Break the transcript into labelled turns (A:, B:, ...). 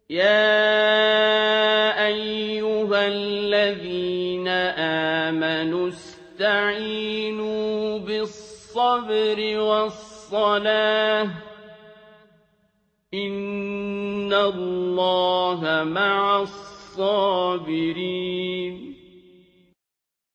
A: يَا أَيُّهَا الَّذِينَ آمَنُوا اسْتَعِينُوا بِالصَّبْرِ وَالصَّلَاةِ ۚ إِنَّ اللَّهَ مَعَ الصَّابِرِينَ